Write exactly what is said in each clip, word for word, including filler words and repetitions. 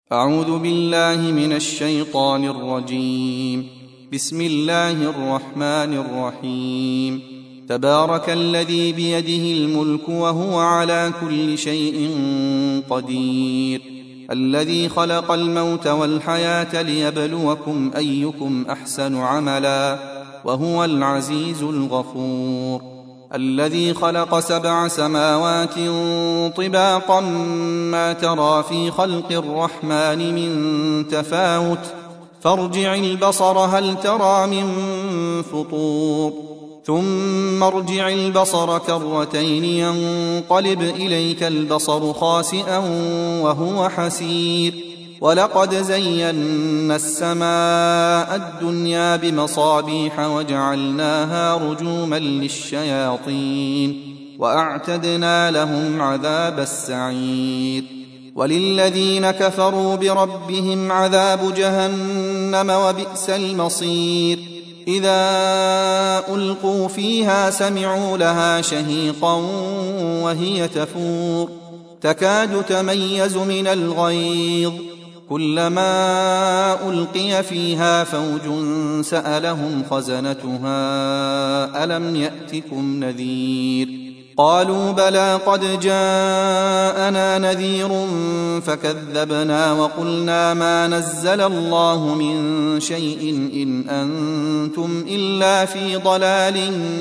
أعوذ بالله من الشيطان الرجيم. بسم الله الرحمن الرحيم. تبارك الذي بيده الملك وهو على كل شيء قدير، الذي خلق الموت والحياة ليبلوكم أيكم أحسن عملا، وهو العزيز الغفور، الذي خلق سبع سماوات طباقا ما ترى في خلق الرحمن من تفاوت، فارجع البصر هل ترى من فطور، ثم ارجع البصر كرتين ينقلب إليك البصر خاسئا وهو حسير، ولقد زينا السماء الدنيا بمصابيح وجعلناها رجوما للشياطين وأعتدنا لهم عذاب السعير. وللذين كفروا بربهم عذاب جهنم وبئس المصير. إذا ألقوا فيها سمعوا لها شهيقا وهي تفور، تكاد تميز من الغيظ، كلما ألقي فيها فوج سألهم خزنتها ألم يأتكم نذير؟ قالوا بلى قد جاءنا نذير فكذبنا وقلنا ما نزل الله من شيء إن أنتم إلا في ضلال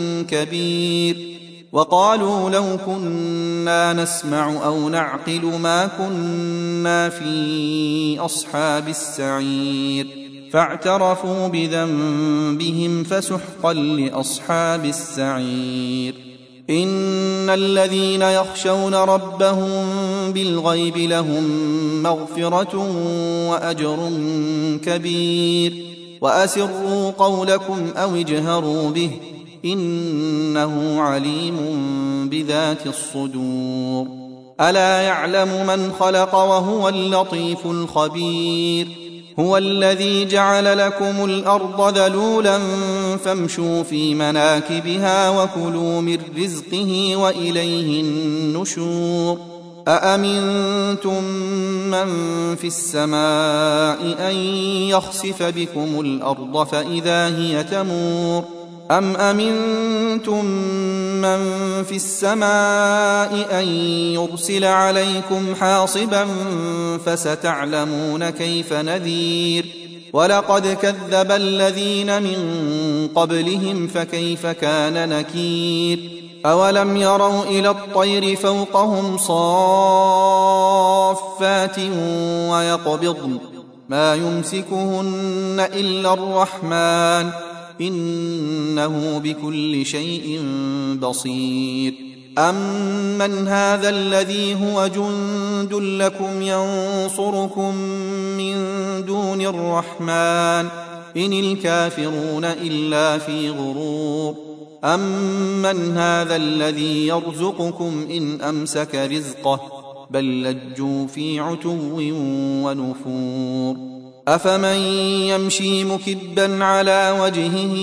كبير. وقالوا لو كنا نسمع أو نعقل ما كنا في أصحاب السعير، فاعترفوا بذنبهم فسحقا لأصحاب السعير. إن الذين يخشون ربهم بالغيب لهم مغفرة وأجر كبير. وأسروا قولكم أو اجهروا به إنه عليم بذات الصدور. ألا يعلم من خلق وهو اللطيف الخبير. هو الذي جعل لكم الأرض ذلولا فامشوا في مناكبها وكلوا من رزقه وإليه النشور. أأمنتم من في السماء أن يخسف بكم الأرض فإذا هي تمور، أم أمنتم من في السماء أن يرسل عليكم حاصبا فستعلمون كيف نذير. ولقد كذب الذين من قبلهم فكيف كان نكير. أولم يروا إلى الطير فوقهم صافات ويقبضن ما يمسكهن إلا الرحمن إنه بكل شيء بصير. أمن هذا الذي هو جند لكم ينصركم من دون الرحمن إن الكافرون إلا في غرور. أمن هذا الذي يرزقكم إن أمسك رزقه بل لجوا في عتو ونفور. أفمن يمشي مكبا على وجهه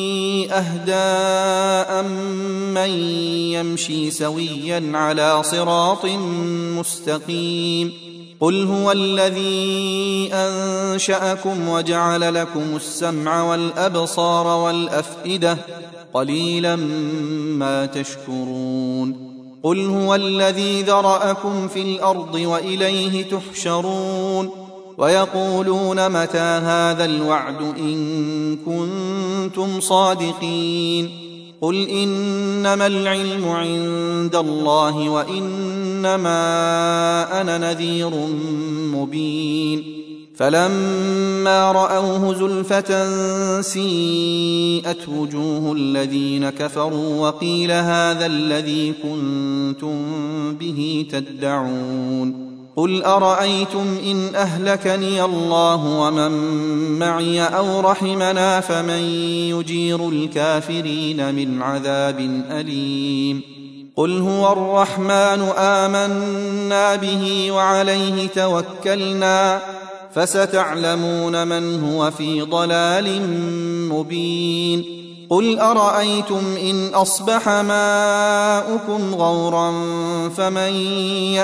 أهدى أمن يمشي سويا على صراط مستقيم. قل هو الذي أنشأكم وجعل لكم السمع والأبصار والأفئدة قليلا ما تشكرون. قل هو الذي ذرأكم في الأرض وإليه تحشرون. ويقولون متى هذا الوعد إن كنتم صادقين. قل إنما العلم عند الله وإنما أنا نذير مبين. فلما رأوه زلفة سيئت وجوه الذين كفروا وقيل هذا الذي كنتم به تدعون. قل أرأيتم إن أهلكني الله ومن معي أو رحمنا فمن يجير الكافرين من عذاب أليم. قل هو الرحمن آمنا به وعليه توكلنا فستعلمون من هو في ضلال مبين قل أرأيتم إن أصبح ماؤكم غورا فمن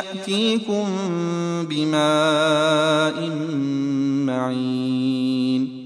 يأتيكم بماء معين